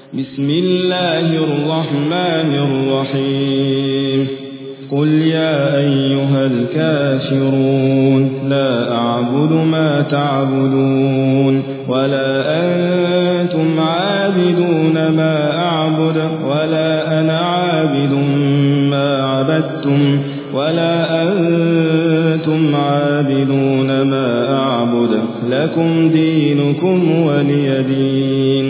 بسم الله الرحمن الرحيم قل يا أيها الكافرون لا أعبد ما تعبدون ولا أنتم عابدون ما أعبد ولا أنا عابد ما عبدتم ولا أنتم عابدون ما أعبد لكم دينكم ولي دين.